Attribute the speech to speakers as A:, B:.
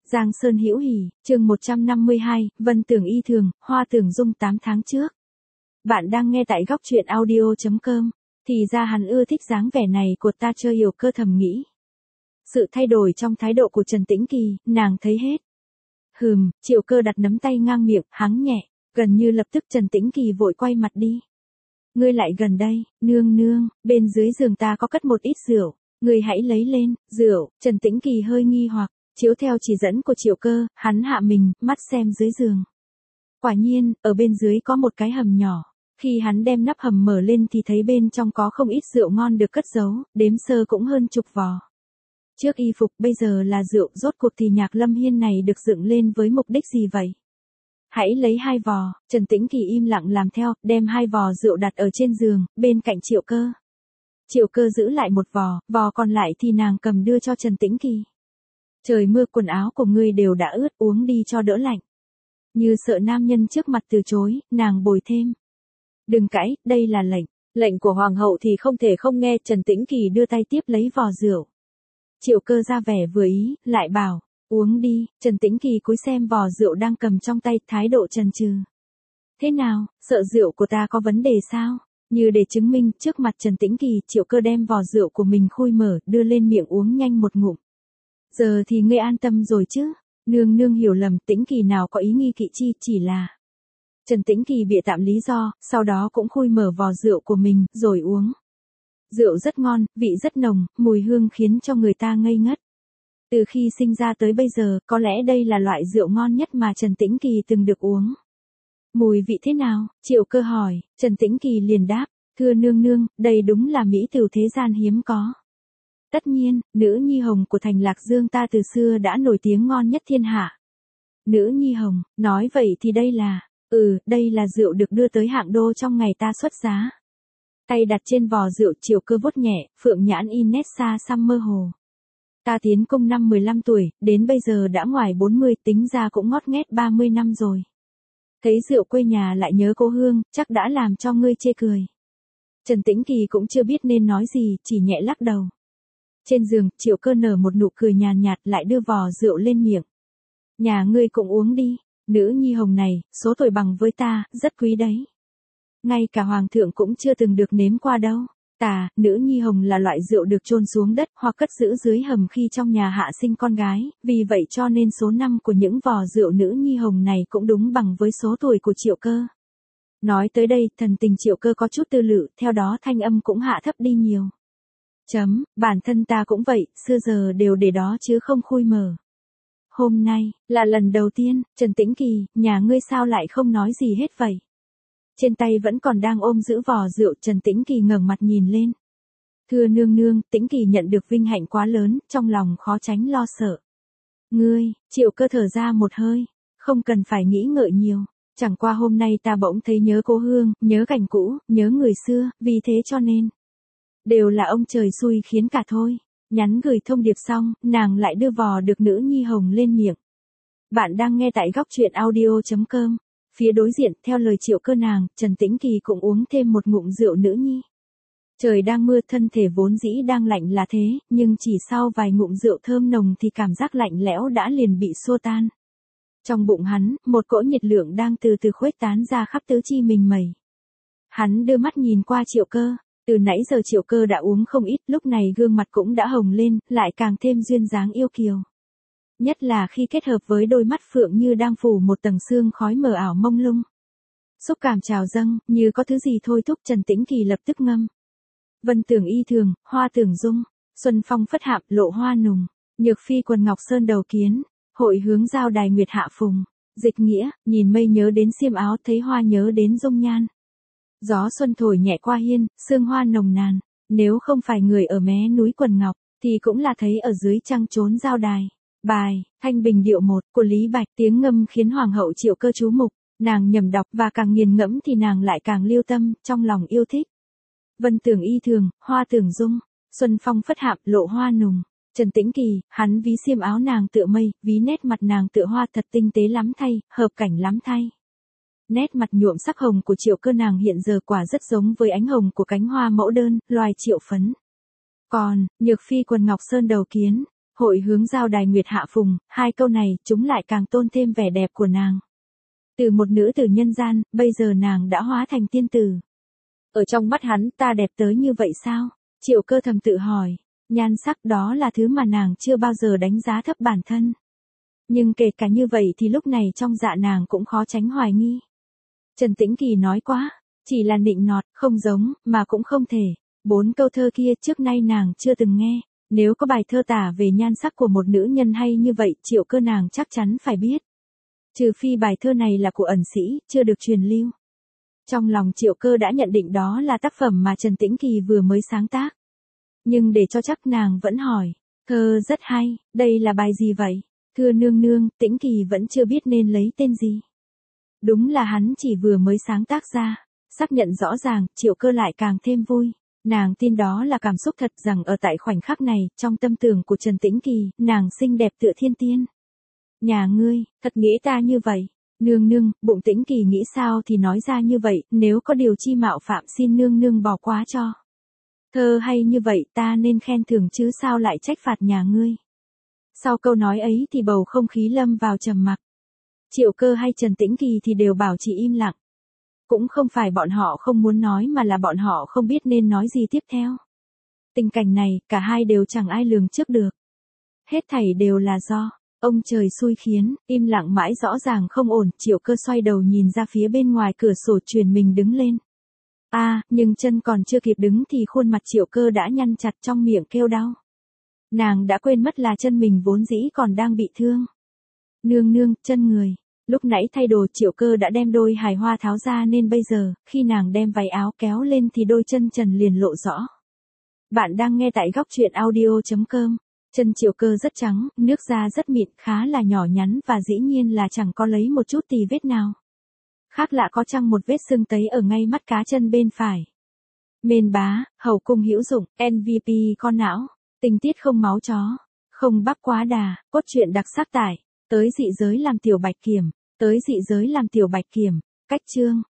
A: Giang Sơn Hữu Hỉ, chương 152, Vân Tưởng Y Thường, Hoa Tưởng Dung 8 tháng trước. Bạn đang nghe tại góc truyện audio.com. Thì ra hắn ưa thích dáng vẻ này của ta, Chơi Yểu Cơ thầm nghĩ. Sự thay đổi trong thái độ của Trần Tĩnh Kỳ, nàng thấy hết. Triệu Cơ đặt nắm tay ngang miệng, hắng nhẹ, gần như lập tức Trần Tĩnh Kỳ vội quay mặt đi. Ngươi lại gần đây, nương nương, bên dưới giường ta có cất một ít rượu, ngươi hãy lấy lên. Rượu? Trần Tĩnh Kỳ hơi nghi hoặc, chiếu theo chỉ dẫn của Triệu Cơ, hắn hạ mình, mắt xem dưới giường. Quả nhiên, ở bên dưới có một cái hầm nhỏ. Khi hắn đem nắp hầm mở lên thì thấy bên trong có không ít rượu ngon được cất giấu, đếm sơ cũng hơn chục vò. Trước y phục, bây giờ là rượu, rốt cuộc thì Nhạc Lâm Hiên này được dựng lên với mục đích gì vậy? Hãy lấy 2 vò, Trần Tĩnh Kỳ im lặng làm theo, đem 2 vò rượu đặt ở trên giường, bên cạnh Triệu Cơ. Triệu Cơ giữ lại một vò, vò còn lại thì nàng cầm đưa cho Trần Tĩnh Kỳ. Trời mưa, quần áo của ngươi đều đã ướt, uống đi cho đỡ lạnh. Như sợ nam nhân trước mặt từ chối, nàng bồi thêm. Đừng cãi, đây là lệnh. Lệnh của hoàng hậu thì không thể không nghe. Trần Tĩnh Kỳ đưa tay tiếp lấy vò rượu. Triệu Cơ ra vẻ vừa ý, lại bảo, uống đi. Trần Tĩnh Kỳ cúi xem vò rượu đang cầm trong tay, thái độ chần chừ. Thế nào, sợ rượu của ta có vấn đề sao? Như để chứng minh, trước mặt Trần Tĩnh Kỳ, Triệu Cơ đem vò rượu của mình khui mở, đưa lên miệng uống nhanh một ngụm. Giờ thì ngươi an tâm rồi chứ? Nương nương hiểu lầm, Tĩnh Kỳ nào có ý nghi kỵ chi, chỉ là... Trần Tĩnh Kỳ bịa tạm lý do, sau đó cũng khui mở vò rượu của mình, rồi uống. Rượu rất ngon, vị rất nồng, mùi hương khiến cho người ta ngây ngất. Từ khi sinh ra tới bây giờ, có lẽ đây là loại rượu ngon nhất mà Trần Tĩnh Kỳ từng được uống. Mùi vị thế nào? Triệu Cơ hỏi. Trần Tĩnh Kỳ liền đáp, thưa nương nương, đây đúng là mỹ tửu thế gian hiếm có. Tất nhiên, nữ nhi hồng của thành Lạc Dương ta từ xưa đã nổi tiếng ngon nhất thiên hạ. Nữ nhi hồng, nói vậy thì đây là... đây là rượu được đưa tới Hạng Đô trong ngày ta xuất giá. Tay đặt trên vò rượu, Triệu Cơ vuốt nhẹ, phượng nhãn in nét xa xăm mơ hồ. Ta tiến cung năm 15 tuổi, đến bây giờ đã ngoài 40, tính ra cũng ngót nghét 30 năm rồi. Thấy rượu quê nhà lại nhớ cố hương, chắc đã làm cho ngươi chê cười. Trần Tĩnh Kỳ cũng chưa biết nên nói gì, chỉ nhẹ lắc đầu. Trên giường, Triệu Cơ nở một nụ cười nhàn nhạt, lại đưa vò rượu lên miệng. Nhà ngươi cũng uống đi. Nữ nhi hồng này, số tuổi bằng với ta, rất quý đấy. Ngay cả hoàng thượng cũng chưa từng được nếm qua đâu. Nữ nhi hồng là loại rượu được chôn xuống đất hoặc cất giữ dưới hầm khi trong nhà hạ sinh con gái, vì vậy cho nên số năm của những vò rượu nữ nhi hồng này cũng đúng bằng với số tuổi của Triệu Cơ. Nói tới đây, thần tình Triệu Cơ có chút tư lự, theo đó thanh âm cũng hạ thấp đi nhiều. Bản thân ta cũng vậy, xưa giờ đều để đó chứ không khui mở. Hôm nay, là lần đầu tiên. Trần Tĩnh Kỳ, nhà ngươi sao lại không nói gì hết vậy? Trên tay vẫn còn đang ôm giữ vò rượu, Trần Tĩnh Kỳ ngẩng mặt nhìn lên. Thưa nương nương, Tĩnh Kỳ nhận được vinh hạnh quá lớn, trong lòng khó tránh lo sợ. Ngươi, Triệu Cơ thở ra một hơi, không cần phải nghĩ ngợi nhiều. Chẳng qua hôm nay ta bỗng thấy nhớ cố hương, nhớ cảnh cũ, nhớ người xưa, vì thế cho nên. Đều là ông trời xui khiến cả thôi. Nhắn gửi thông điệp xong, nàng lại đưa vò được nữ nhi hồng lên miệng. Bạn đang nghe tại góc truyện audio.com. Phía đối diện, theo lời Triệu Cơ nàng, Trần Tĩnh Kỳ cũng uống thêm một ngụm rượu nữ nhi. Trời đang mưa, thân thể vốn dĩ đang lạnh là thế, nhưng chỉ sau vài ngụm rượu thơm nồng thì cảm giác lạnh lẽo đã liền bị xua tan. Trong bụng hắn, một cỗ nhiệt lượng đang từ từ khuếch tán ra khắp tứ chi mình mẩy. Hắn đưa mắt nhìn qua Triệu Cơ. Từ nãy giờ Triệu Cơ đã uống không ít, lúc này gương mặt cũng đã hồng lên, lại càng thêm duyên dáng yêu kiều. Nhất là khi kết hợp với đôi mắt phượng như đang phủ một tầng sương khói mờ ảo mông lung. Xúc cảm trào dâng, như có thứ gì thôi thúc Trần Tĩnh Kỳ lập tức ngâm. Vân Tưởng Y Thường, Hoa Tưởng Dung, xuân phong phất hạm, lộ hoa nùng, nhược phi quần ngọc sơn đầu kiến, hội hướng giao đài nguyệt hạ phùng, dịch nghĩa, nhìn mây nhớ đến xiêm áo, thấy hoa nhớ đến dung nhan. Gió xuân thổi nhẹ qua hiên, sương hoa nồng nàn, nếu không phải người ở mé núi quần ngọc, thì cũng là thấy ở dưới trăng trốn giao đài. Bài, Thanh Bình điệu 1, của Lý Bạch, tiếng ngâm khiến hoàng hậu Triệu Cơ chú mục, nàng nhầm đọc và càng nghiền ngẫm thì nàng lại càng lưu tâm, trong lòng yêu thích. Vân Tưởng Y Thường, Hoa Tưởng Dung, xuân phong phất hạm, lộ hoa nùng, Trần Tĩnh Kỳ, hắn ví xiêm áo nàng tựa mây, ví nét mặt nàng tựa hoa, thật tinh tế lắm thay, hợp cảnh lắm thay. Nét mặt nhuộm sắc hồng của Triệu Cơ nàng hiện giờ quả rất giống với ánh hồng của cánh hoa mẫu đơn, loài triệu phấn. Còn, nhược phi quần ngọc sơn đầu kiến, Hội hướng giao đài nguyệt hạ phùng, hai câu này chúng lại càng tôn thêm vẻ đẹp của nàng. Từ một nữ tử nhân gian, bây giờ nàng đã hóa thành tiên tử. Ở trong mắt hắn, ta đẹp tới như vậy sao? Triệu Cơ thầm tự hỏi. Nhan sắc đó là thứ mà nàng chưa bao giờ đánh giá thấp bản thân. Nhưng kể cả như vậy thì lúc này trong dạ nàng cũng khó tránh hoài nghi. Trần Tĩnh Kỳ nói quá, chỉ là nịnh nọt, không giống, mà cũng không thể. 4 câu thơ kia trước nay nàng chưa từng nghe. Nếu có bài thơ tả về nhan sắc của một nữ nhân hay như vậy, Triệu Cơ nàng chắc chắn phải biết. Trừ phi bài thơ này là của ẩn sĩ, chưa được truyền lưu. Trong lòng Triệu Cơ đã nhận định đó là tác phẩm mà Trần Tĩnh Kỳ vừa mới sáng tác. Nhưng để cho chắc nàng vẫn hỏi, thơ rất hay, đây là bài gì vậy? Thưa nương nương, Tĩnh Kỳ vẫn chưa biết nên lấy tên gì. Đúng là hắn chỉ vừa mới sáng tác ra. Xác nhận rõ ràng, Triệu Cơ lại càng thêm vui. Nàng tin đó là cảm xúc thật rằng ở tại khoảnh khắc này, trong tâm tưởng của Trần Tĩnh Kỳ, nàng xinh đẹp tựa thiên tiên. Nhà ngươi, thật nghĩ ta như vậy. Nương nương, bụng Tĩnh Kỳ nghĩ sao thì nói ra như vậy, nếu có điều chi mạo phạm xin nương nương bỏ qua cho. Thơ hay như vậy ta nên khen thưởng chứ sao lại trách phạt nhà ngươi. Sau câu nói ấy thì bầu không khí lâm vào trầm mặc. Triệu Cơ hay Trần Tĩnh Kỳ thì đều bảo chỉ im lặng. Cũng không phải bọn họ không muốn nói mà là bọn họ không biết nên nói gì tiếp theo. Tình cảnh này, cả hai đều chẳng ai lường trước được. Hết thảy đều là do ông trời xui khiến, im lặng mãi rõ ràng không ổn, Triệu Cơ xoay đầu nhìn ra phía bên ngoài cửa sổ truyền mình đứng lên. Nhưng chân còn chưa kịp đứng thì khuôn mặt Triệu Cơ đã nhăn chặt trong miệng kêu đau. Nàng đã quên mất là chân mình vốn dĩ còn đang bị thương. Nương nương, chân người. Lúc nãy thay đồ Triệu Cơ đã đem đôi hài hoa tháo ra nên bây giờ, khi nàng đem váy áo kéo lên thì đôi chân trần liền lộ rõ. Bạn đang nghe tại góc truyện audio.com. Chân Triệu Cơ rất trắng, nước da rất mịn, khá là nhỏ nhắn và dĩ nhiên là chẳng có lấy một chút tì vết nào. Khác lạ có chăng một vết sưng tấy ở ngay mắt cá chân bên phải. Mên bá, hậu cung hữu dụng, MVP con não, tình tiết không máu chó, không bắp quá đà, cốt truyện đặc sắc tải, tới dị giới làm tiểu bạch kiểm, tới dị giới làm tiểu bạch kiểm, cách chương.